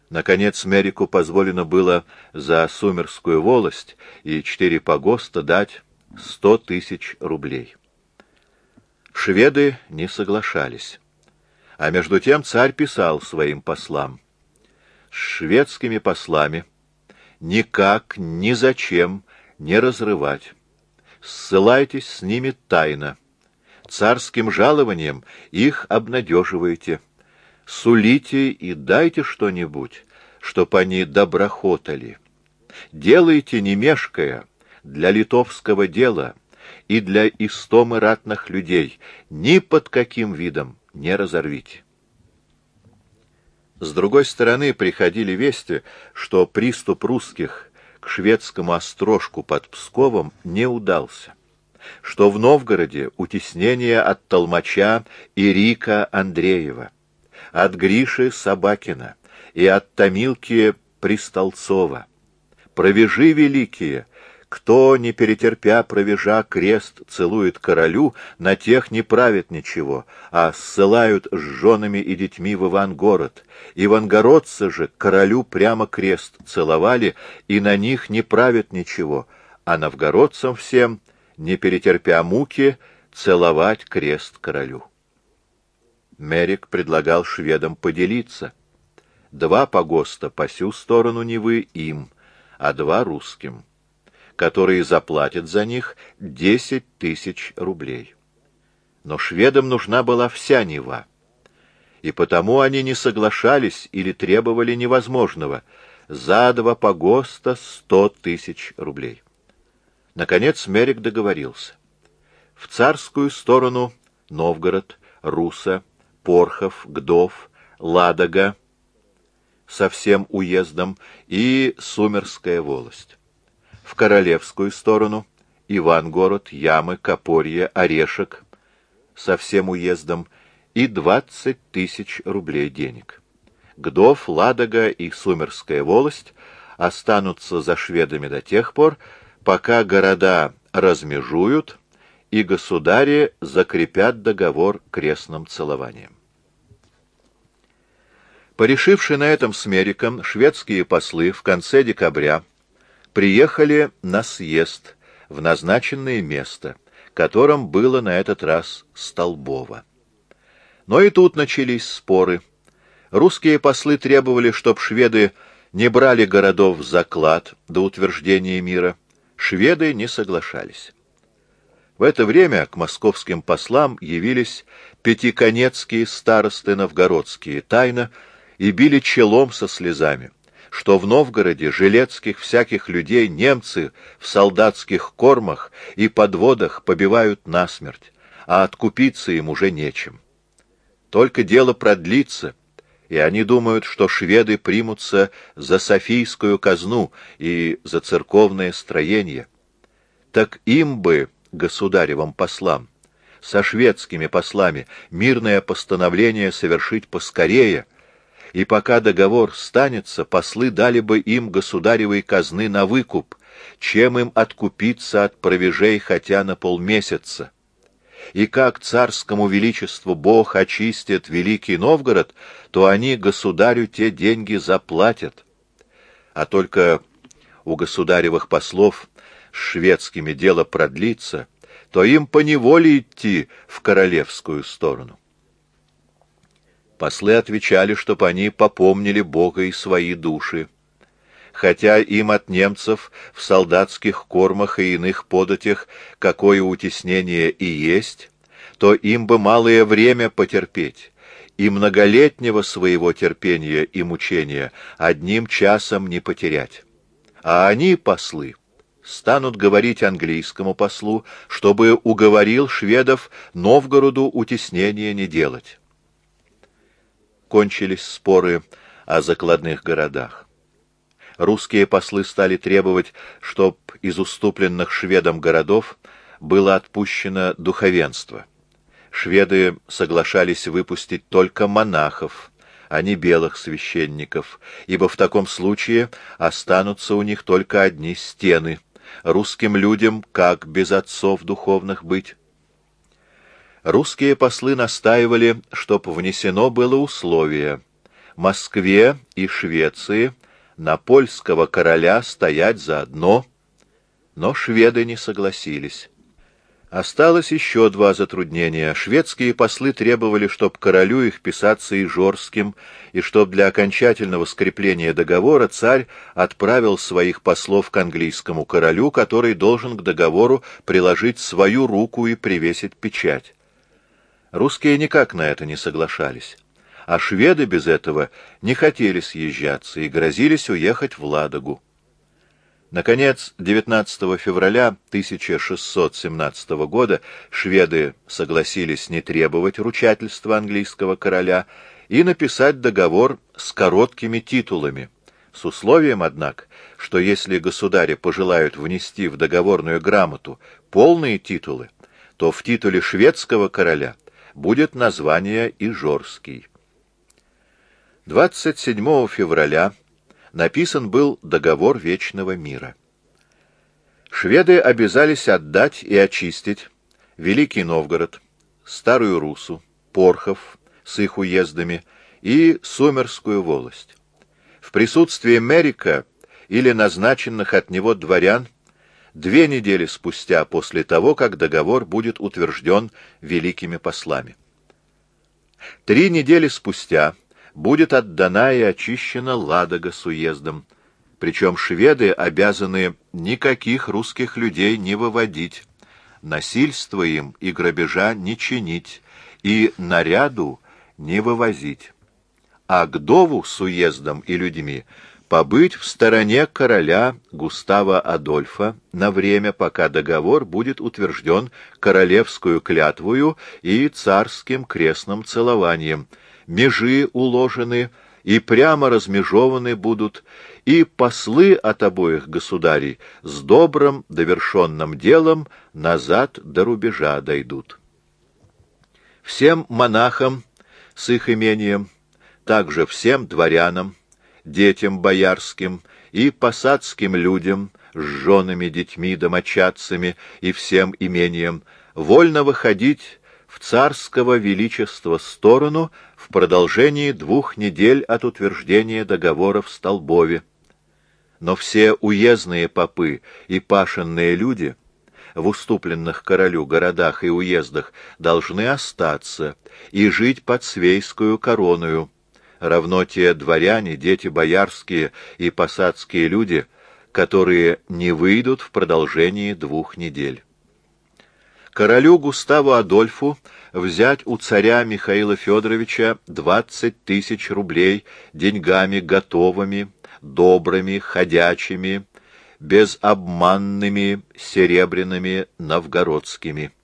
Наконец Мерику позволено было за Сумерскую волость и 4 погоста дать 100 000 рублей. Шведы не соглашались. А между тем царь писал своим послам: «С шведскими послами никак, ни зачем не разрывать. Ссылайтесь с ними тайно. Царским жалованием их обнадеживайте. Сулите и дайте что-нибудь, чтоб они доброхотали. Делайте, не мешкая, для литовского дела и для истомы ратных людей, ни под каким видом не разорвите». С другой стороны приходили вести, что приступ русских к шведскому острожку под Псковом не удался, что в Новгороде утеснение от толмача Ирика Андреева, от Гриши Собакина и от Томилки Пристолцова. Провежи великие, кто, не перетерпя провежа, крест целует королю, на тех не правит ничего, а ссылают с женами и детьми в Ивангород. Ивангородцы же королю прямо крест целовали, и на них не правит ничего, а новгородцам всем, не перетерпя муки, целовать крест королю. Мерик предлагал шведам поделиться. 2 погоста по сю сторону Невы им, а 2 русским, которые заплатят за них 10 000 рублей. Но шведам нужна была вся Нева, и потому они не соглашались или требовали невозможного — за 2 погоста 100 000 рублей. Наконец Мерик договорился. В царскую сторону Новгород, Руса, Порхов, Гдов, Ладога со всем уездом и Сумерская волость. В королевскую сторону Ивангород, Ямы, Копорье, Орешек со всем уездом и 20 000 рублей денег. Гдов, Ладога и Сумерская волость останутся за шведами до тех пор, пока города размежуют и государи закрепят договор крестным целованием. Порешивши на этом с Мериком, шведские послы в конце декабря приехали на съезд в назначенное место, которым было на этот раз Столбово. Но и тут начались споры. Русские послы требовали, чтоб шведы не брали городов в заклад до утверждения мира. Шведы не соглашались. В это время к московским послам явились пятиконецкие старосты новгородские тайно и били челом со слезами, что в Новгороде жилецких всяких людей немцы в солдатских кормах и подводах побивают насмерть, а откупиться им уже нечем. Только дело продлится, и они думают, что шведы примутся за Софийскую казну и за церковное строение. Так им бы, государевым послам, со шведскими послами, мирное постановление совершить поскорее, и пока договор станется, послы дали бы им государевой казны на выкуп, чем им откупиться от провежей хотя на полмесяца. И как царскому величеству Бог очистит Великий Новгород, то они государю те деньги заплатят. А только у государевых послов с шведскими дело продлится, то им поневоле идти в королевскую сторону. Послы отвечали, чтоб они попомнили Бога и свои души. Хотя им от немцев в солдатских кормах и иных податях какое утеснение и есть, то им бы малое время потерпеть, и многолетнего своего терпения и мучения одним часом не потерять. А они, послы, станут говорить английскому послу, чтобы уговорил шведов Новгороду утеснения не делать. Кончились споры о закладных городах. Русские послы стали требовать, чтоб из уступленных шведам городов было отпущено духовенство. Шведы соглашались выпустить только монахов, а не белых священников, ибо в таком случае останутся у них только одни стены. Русским людям как без отцов духовных быть? Русские послы настаивали, чтоб внесено было условие: Москве и Швеции на польского короля стоять заодно, но шведы не согласились. Осталось еще два затруднения. Шведские послы требовали, чтоб королю их писаться Ижорским, и чтоб для окончательного скрепления договора царь отправил своих послов к английскому королю, который должен к договору приложить свою руку и привесить печать. Русские никак на это не соглашались, а шведы без этого не хотели съезжаться и грозились уехать в Ладогу. Наконец, 19 февраля 1617 года шведы согласились не требовать ручательства английского короля и написать договор с короткими титулами, с условием, однако, что если государи пожелают внести в договорную грамоту полные титулы, то в титуле шведского короля будет название Ижорский. 27 февраля написан был договор Вечного мира. Шведы обязались отдать и очистить Великий Новгород, Старую Руссу, Порхов с их уездами и Сумерскую волость. В присутствии Мерика или назначенных от него дворян 2 недели спустя после того, как договор будет утвержден великими послами. 3 недели спустя будет отдана и очищена Ладога с уездом, причем шведы обязаны никаких русских людей не выводить, насильства им и грабежа не чинить, и наряду не вывозить, а к Дову с уездом и людьми побыть в стороне короля Густава Адольфа на время, пока договор будет утвержден королевскую клятвою и царским крестным целованием, межи уложены и прямо размежованы будут, и послы от обоих государей с добрым довершенным делом назад до рубежа дойдут. Всем монахам с их имением, также всем дворянам, детям боярским и посадским людям с женами, детьми, домочадцами и всем имением вольно выходить в царского величества сторону в продолжении 2 недель от утверждения договора в Столбове. Но все уездные попы и пашенные люди в уступленных королю городах и уездах должны остаться и жить под свейскую короною, равно те дворяне, дети боярские и посадские люди, которые не выйдут в продолжении 2 недель. Королю Густаву Адольфу взять у царя Михаила Федоровича 20 000 рублей деньгами готовыми, добрыми, ходячими, безобманными, серебряными, новгородскими.